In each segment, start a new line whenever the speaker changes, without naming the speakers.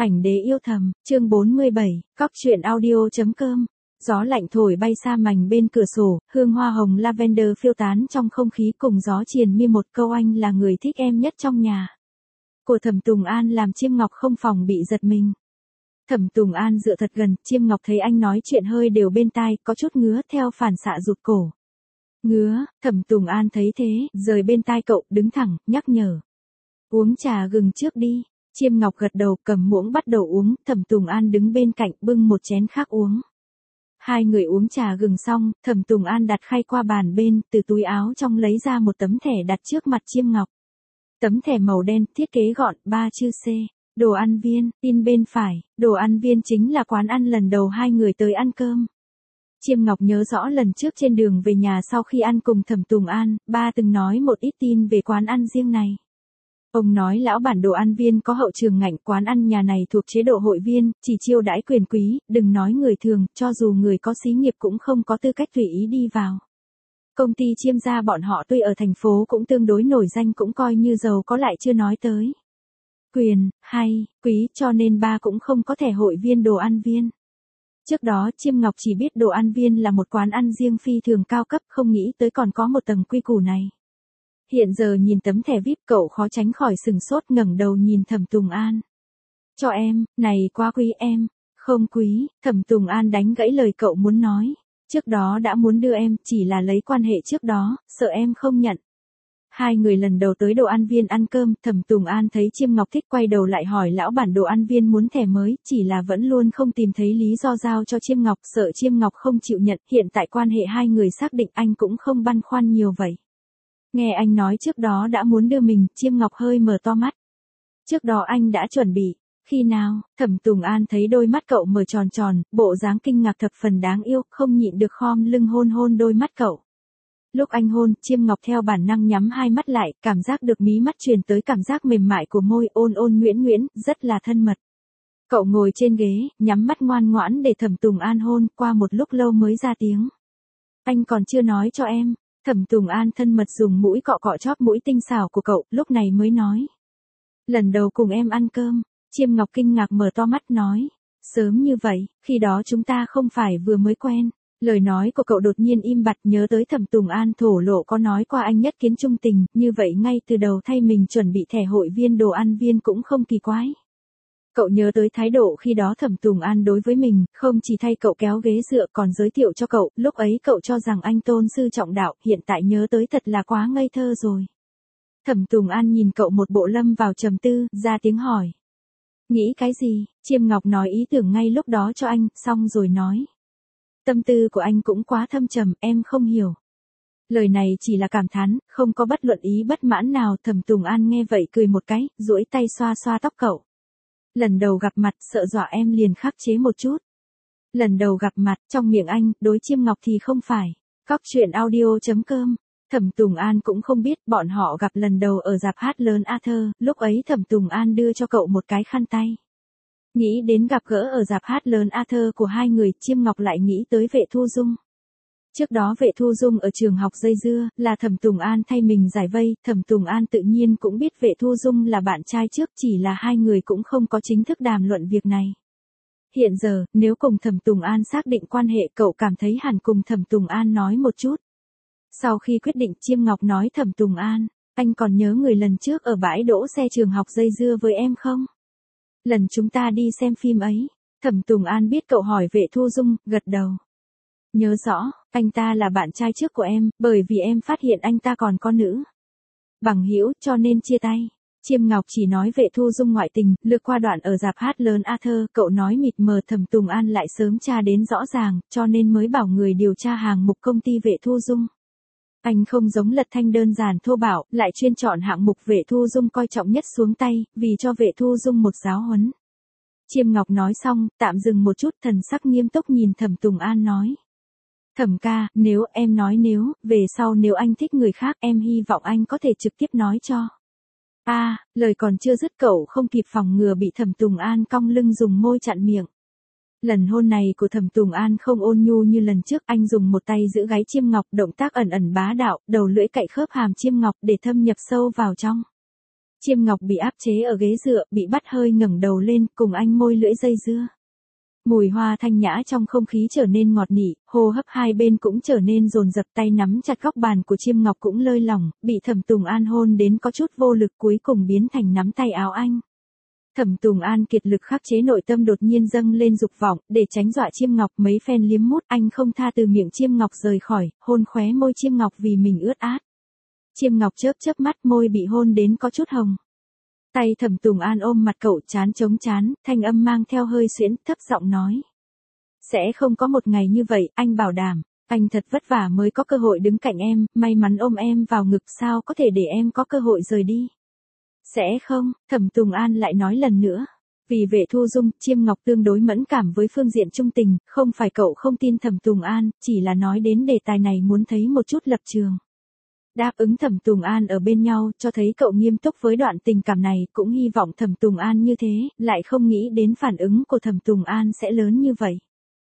Ảnh đế yêu thầm, chương 47, cóc truyện audio.com. Gió lạnh thổi bay sa mảnh bên cửa sổ, hương hoa hồng lavender phiêu tán trong không khí cùng gió triền miên một câu anh là người thích em nhất trong nhà. Của Thẩm Tùng An làm Chiêm Ngọc không phòng bị giật mình. Thẩm Tùng An dựa thật gần, Chiêm Ngọc thấy anh nói chuyện hơi đều bên tai, có chút ngứa theo phản xạ rụt cổ. Ngứa, Thẩm Tùng An thấy thế, rời bên tai cậu, đứng thẳng, nhắc nhở. Uống trà gừng trước đi. Chiêm Ngọc gật đầu cầm muỗng bắt đầu uống, Thẩm Tùng An đứng bên cạnh bưng một chén khác uống. Hai người uống trà gừng xong, Thẩm Tùng An đặt khay qua bàn bên, từ túi áo trong lấy ra một tấm thẻ đặt trước mặt Chiêm Ngọc. Tấm thẻ màu đen, thiết kế gọn, 3 chữ C, đồ ăn viên, in bên phải, đồ ăn viên chính là quán ăn lần đầu hai người tới ăn cơm. Chiêm Ngọc nhớ rõ lần trước trên đường về nhà sau khi ăn cùng Thẩm Tùng An, ba từng nói một ít tin về quán ăn riêng này. Ông nói lão bản đồ ăn viên có hậu trường ngạnh, quán ăn nhà này thuộc chế độ hội viên, chỉ chiêu đãi quyền quý, đừng nói người thường, cho dù người có xí nghiệp cũng không có tư cách tùy ý đi vào. Công ty Chiêm gia bọn họ tuy ở thành phố cũng tương đối nổi danh cũng coi như giàu có lại chưa nói tới quyền, hay, quý cho nên ba cũng không có thẻ hội viên đồ ăn viên. Trước đó Chiêm Ngọc chỉ biết đồ ăn viên là một quán ăn riêng phi thường cao cấp không nghĩ tới còn có một tầng quy củ này. Hiện giờ nhìn tấm thẻ VIP cậu khó tránh khỏi sừng sốt ngẩng đầu nhìn Thẩm Tùng An. Cho em, này quá quý em. Không quý, Thẩm Tùng An đánh gãy lời cậu muốn nói. Trước đó đã muốn đưa em, chỉ là lấy quan hệ trước đó, sợ em không nhận. Hai người lần đầu tới đồ ăn viên ăn cơm, Thẩm Tùng An thấy Chiêm Ngọc thích quay đầu lại hỏi lão bản đồ ăn viên muốn thẻ mới, chỉ là vẫn luôn không tìm thấy lý do giao cho Chiêm Ngọc, sợ Chiêm Ngọc không chịu nhận, hiện tại quan hệ hai người xác định anh cũng không băn khoăn nhiều vậy. Nghe anh nói trước đó đã muốn đưa mình, Chiêm Ngọc hơi mở to mắt. Trước đó anh đã chuẩn bị, khi nào, Thẩm Tùng An thấy đôi mắt cậu mở tròn tròn, bộ dáng kinh ngạc thập phần đáng yêu, không nhịn được khom lưng hôn hôn đôi mắt cậu. Lúc anh hôn, Chiêm Ngọc theo bản năng nhắm hai mắt lại, cảm giác được mí mắt truyền tới cảm giác mềm mại của môi ôn ôn nhuyễn nhuyễn, rất là thân mật. Cậu ngồi trên ghế, nhắm mắt ngoan ngoãn để Thẩm Tùng An hôn, qua một lúc lâu mới ra tiếng. Anh còn chưa nói cho em. Thẩm Tùng An thân mật dùng mũi cọ cọ chóp mũi tinh xảo của cậu, lúc này mới nói. Lần đầu cùng em ăn cơm, Chiêm Ngọc kinh ngạc mở to mắt nói. Sớm như vậy, khi đó chúng ta không phải vừa mới quen. Lời nói của cậu đột nhiên im bặt nhớ tới Thẩm Tùng An thổ lộ có nói qua anh nhất kiến trung tình, như vậy ngay từ đầu thay mình chuẩn bị thẻ hội viên đồ ăn viên cũng không kỳ quái. Cậu nhớ tới thái độ khi đó Thẩm Tùng An đối với mình, không chỉ thay cậu kéo ghế dựa còn giới thiệu cho cậu, lúc ấy cậu cho rằng anh tôn sư trọng đạo, hiện tại nhớ tới thật là quá ngây thơ rồi. Thẩm Tùng An nhìn cậu một bộ lâm vào trầm tư, ra tiếng hỏi. Nghĩ cái gì? Chiêm Ngọc nói ý tưởng ngay lúc đó cho anh, xong rồi nói. Tâm tư của anh cũng quá thâm trầm, em không hiểu. Lời này chỉ là cảm thán, không có bất luận ý bất mãn nào. Thẩm Tùng An nghe vậy cười một cái, duỗi tay xoa xoa tóc cậu. Lần đầu gặp mặt, sợ dọa em liền khắc chế một chút. Lần đầu gặp mặt, trong miệng anh, đối Chiêm Ngọc thì không phải. Cóc truyện audio.com. Thẩm Tùng An cũng không biết, bọn họ gặp lần đầu ở rạp hát lớn Arthur, lúc ấy Thẩm Tùng An đưa cho cậu một cái khăn tay. Nghĩ đến gặp gỡ ở rạp hát lớn Arthur của hai người, Chiêm Ngọc lại nghĩ tới Vệ Thu Dung. Trước đó Vệ Thu Dung ở trường học dây dưa, là Thẩm Tùng An thay mình giải vây, Thẩm Tùng An tự nhiên cũng biết Vệ Thu Dung là bạn trai trước, chỉ là hai người cũng không có chính thức đàm luận việc này. Hiện giờ, nếu cùng Thẩm Tùng An xác định quan hệ, cậu cảm thấy hẳn cùng Thẩm Tùng An nói một chút. Sau khi quyết định, Chiêm Ngọc nói Thẩm Tùng An, anh còn nhớ người lần trước ở bãi đỗ xe trường học dây dưa với em không? Lần chúng ta đi xem phim ấy, Thẩm Tùng An biết cậu hỏi Vệ Thu Dung, gật đầu. Nhớ rõ, anh ta là bạn trai trước của em, bởi vì em phát hiện anh ta còn có nữ bằng hữu, cho nên chia tay. Chiêm Ngọc chỉ nói Vệ Thu Dung ngoại tình, lược qua đoạn ở rạp hát lớn Arthur, cậu nói mịt mờ. Thẩm Tùng An lại sớm tra đến rõ ràng, cho nên mới bảo người điều tra hàng mục công ty Vệ Thu Dung. Anh không giống Lật Thanh đơn giản thô bạo, lại chuyên chọn hạng mục Vệ Thu Dung coi trọng nhất xuống tay, vì cho Vệ Thu Dung một giáo huấn. Chiêm Ngọc nói xong, tạm dừng một chút, thần sắc nghiêm túc nhìn Thẩm Tùng An nói. Thẩm ca, nếu em nói về sau nếu anh thích người khác, em hy vọng anh có thể trực tiếp nói cho. Lời còn chưa dứt cậu không kịp phòng ngừa bị Thẩm Tùng An cong lưng dùng môi chặn miệng. Lần hôn này của Thẩm Tùng An không ôn nhu như lần trước, anh dùng một tay giữ gáy Chiêm Ngọc, động tác ẩn ẩn bá đạo, đầu lưỡi cạy khớp hàm Chiêm Ngọc để thâm nhập sâu vào trong. Chiêm Ngọc bị áp chế ở ghế dựa, bị bắt hơi ngẩng đầu lên, cùng anh môi lưỡi dây dưa. Mùi hoa thanh nhã trong không khí trở nên ngọt nị, hô hấp hai bên cũng trở nên dồn dập, tay nắm chặt góc bàn của Chiêm Ngọc cũng lơi lỏng, bị Thẩm Tùng An hôn đến có chút vô lực, cuối cùng biến thành nắm tay áo anh. Thẩm Tùng An kiệt lực khắc chế nội tâm đột nhiên dâng lên dục vọng, để tránh dọa Chiêm Ngọc mấy phen liếm mút, anh không tha từ miệng Chiêm Ngọc rời khỏi, hôn khóe môi Chiêm Ngọc vì mình ướt át. Chiêm Ngọc chớp chớp mắt, môi bị hôn đến có chút hồng. Tay Thẩm Tùng An ôm mặt cậu, trán chống trán, thanh âm mang theo hơi xuyễn, thấp giọng nói. Sẽ không có một ngày như vậy, anh bảo đảm. Anh thật vất vả mới có cơ hội đứng cạnh em, may mắn ôm em vào ngực, sao có thể để em có cơ hội rời đi. Sẽ không, Thẩm Tùng An lại nói lần nữa. Vì Vệ Thu Dung, Chiêm Ngọc tương đối mẫn cảm với phương diện trung tình, không phải cậu không tin Thẩm Tùng An, chỉ là nói đến đề tài này muốn thấy một chút lập trường. Đáp ứng Thẩm Tùng An ở bên nhau, cho thấy cậu nghiêm túc với đoạn tình cảm này, cũng hy vọng Thẩm Tùng An như thế, lại không nghĩ đến phản ứng của Thẩm Tùng An sẽ lớn như vậy.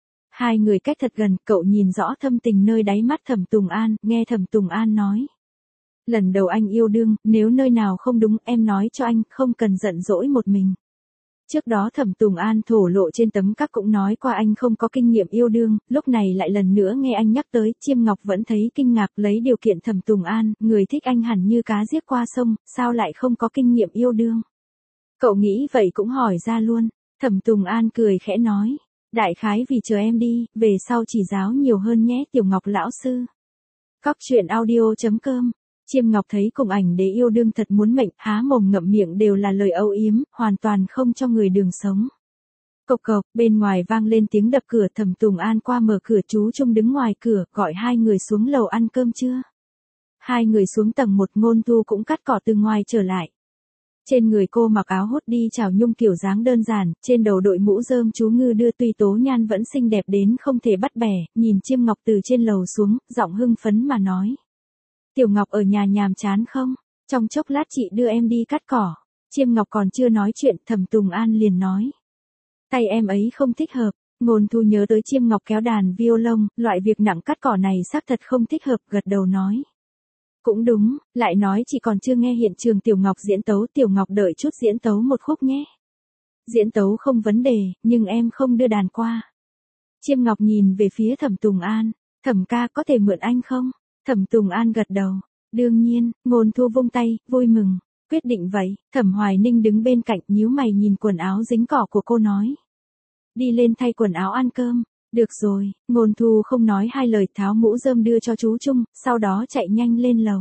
Hai người cách thật gần, cậu nhìn rõ thâm tình nơi đáy mắt Thẩm Tùng An, nghe Thẩm Tùng An nói. Lần đầu anh yêu đương, nếu nơi nào không đúng em nói cho anh, không cần giận dỗi một mình. Trước đó Thẩm Tùng An thổ lộ trên tấm các cũng nói qua anh không có kinh nghiệm yêu đương, lúc này lại lần nữa nghe anh nhắc tới, Chiêm Ngọc vẫn thấy kinh ngạc, lấy điều kiện Thẩm Tùng An, người thích anh hẳn như cá giết qua sông, sao lại không có kinh nghiệm yêu đương. Cậu nghĩ vậy cũng hỏi ra luôn, Thẩm Tùng An cười khẽ nói, đại khái vì chờ em đi, về sau chỉ giáo nhiều hơn nhé Tiểu Ngọc lão sư. Cóc truyện audio.com. Chiêm Ngọc thấy cùng ảnh đế yêu đương thật muốn mệnh, há mồm ngậm miệng đều là lời âu yếm, hoàn toàn không cho người đường sống. Cộc cộc, bên ngoài vang lên tiếng đập cửa, Thẩm Tùng An qua mở cửa, chú Trung đứng ngoài cửa, gọi hai người xuống lầu ăn cơm trưa. Hai người xuống tầng 1, Ngôn Thu cũng cắt cỏ từ ngoài trở lại. Trên người cô mặc áo hốt đi chào nhung kiểu dáng đơn giản, trên đầu đội mũ rơm chú ngư đưa, tuy Tố Nhan vẫn xinh đẹp đến không thể bắt bẻ, nhìn Chiêm Ngọc từ trên lầu xuống, giọng hưng phấn mà nói. Tiểu Ngọc ở nhà nhàm chán không? Trong chốc lát chị đưa em đi cắt cỏ. Chiêm Ngọc còn chưa nói chuyện, Thẩm Tùng An liền nói. Tay em ấy không thích hợp. Ngôn Thu nhớ tới Chiêm Ngọc kéo đàn violon, loại việc nặng cắt cỏ này xác thật không thích hợp, gật đầu nói. Cũng đúng, lại nói chị còn chưa nghe hiện trường Tiểu Ngọc diễn tấu, Tiểu Ngọc đợi chút diễn tấu một khúc nhé. Diễn tấu không vấn đề, nhưng em không đưa đàn qua. Chiêm Ngọc nhìn về phía Thẩm Tùng An, Thẩm ca có thể mượn anh không? Thẩm Tùng An gật đầu, đương nhiên. Ngôn Thu vung tay, vui mừng, quyết định vậy. Thẩm Hoài Ninh đứng bên cạnh nhíu mày nhìn quần áo dính cỏ của cô nói. Đi lên thay quần áo ăn cơm. Được rồi, Ngôn Thu không nói hai lời, tháo mũ rơm đưa cho chú Trung, sau đó chạy nhanh lên lầu.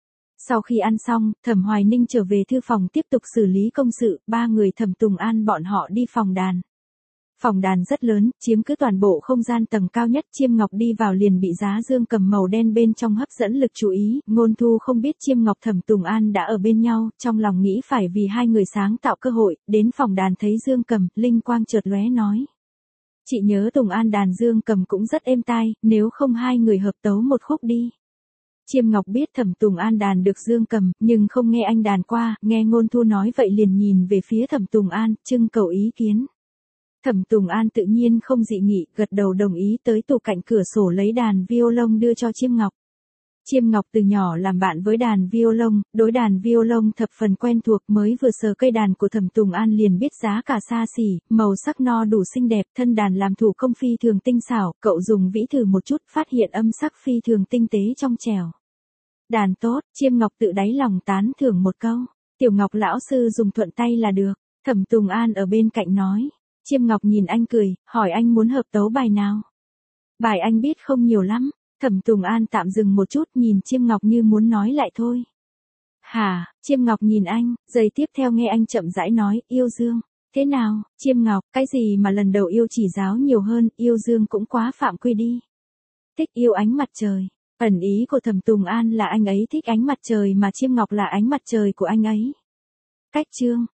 Sau khi ăn xong, Thẩm Hoài Ninh trở về thư phòng tiếp tục xử lý công sự, ba người Thẩm Tùng An bọn họ đi phòng đàn. Phòng đàn rất lớn, chiếm cứ toàn bộ không gian tầng cao nhất, Chiêm Ngọc đi vào liền bị giá dương cầm màu đen bên trong hấp dẫn lực chú ý, Ngôn Thu không biết Chiêm Ngọc Thẩm Tùng An đã ở bên nhau, trong lòng nghĩ phải vì hai người sáng tạo cơ hội, đến phòng đàn thấy dương cầm, linh quang chợt lóe nói. Chị nhớ Tùng An đàn dương cầm cũng rất êm tai, nếu không hai người hợp tấu một khúc đi. Chiêm Ngọc biết Thẩm Tùng An đàn được dương cầm, nhưng không nghe anh đàn qua, nghe Ngôn Thu nói vậy liền nhìn về phía Thẩm Tùng An, trưng cầu ý kiến. Thẩm Tùng An tự nhiên không dị nghị, gật đầu đồng ý, tới tủ cạnh cửa sổ lấy đàn violon đưa cho Chiêm Ngọc. Chiêm Ngọc từ nhỏ làm bạn với đàn violon, đối đàn violon thập phần quen thuộc, mới vừa sờ cây đàn của Thẩm Tùng An liền biết giá cả xa xỉ, màu sắc no đủ xinh đẹp, thân đàn làm thủ công phi thường tinh xảo, cậu dùng vĩ thử một chút, phát hiện âm sắc phi thường tinh tế trong trẻo. Đàn tốt, Chiêm Ngọc tự đáy lòng tán thưởng một câu, Tiểu Ngọc lão sư dùng thuận tay là được. Thẩm Tùng An ở bên cạnh nói. Chiêm Ngọc nhìn anh cười, hỏi anh muốn hợp tấu bài nào. Bài anh biết không nhiều lắm. Thẩm Tùng An tạm dừng một chút, nhìn Chiêm Ngọc như muốn nói lại thôi. Hả? Chiêm Ngọc nhìn anh, giây tiếp theo nghe anh chậm rãi nói, yêu dương. Thế nào, Chiêm Ngọc, cái gì mà lần đầu yêu chỉ giáo nhiều hơn, yêu dương cũng quá phạm quy đi. Thích yêu ánh mặt trời. Ẩn ý của Thẩm Tùng An là anh ấy thích ánh mặt trời mà Chiêm Ngọc là ánh mặt trời của anh ấy. Cách chương.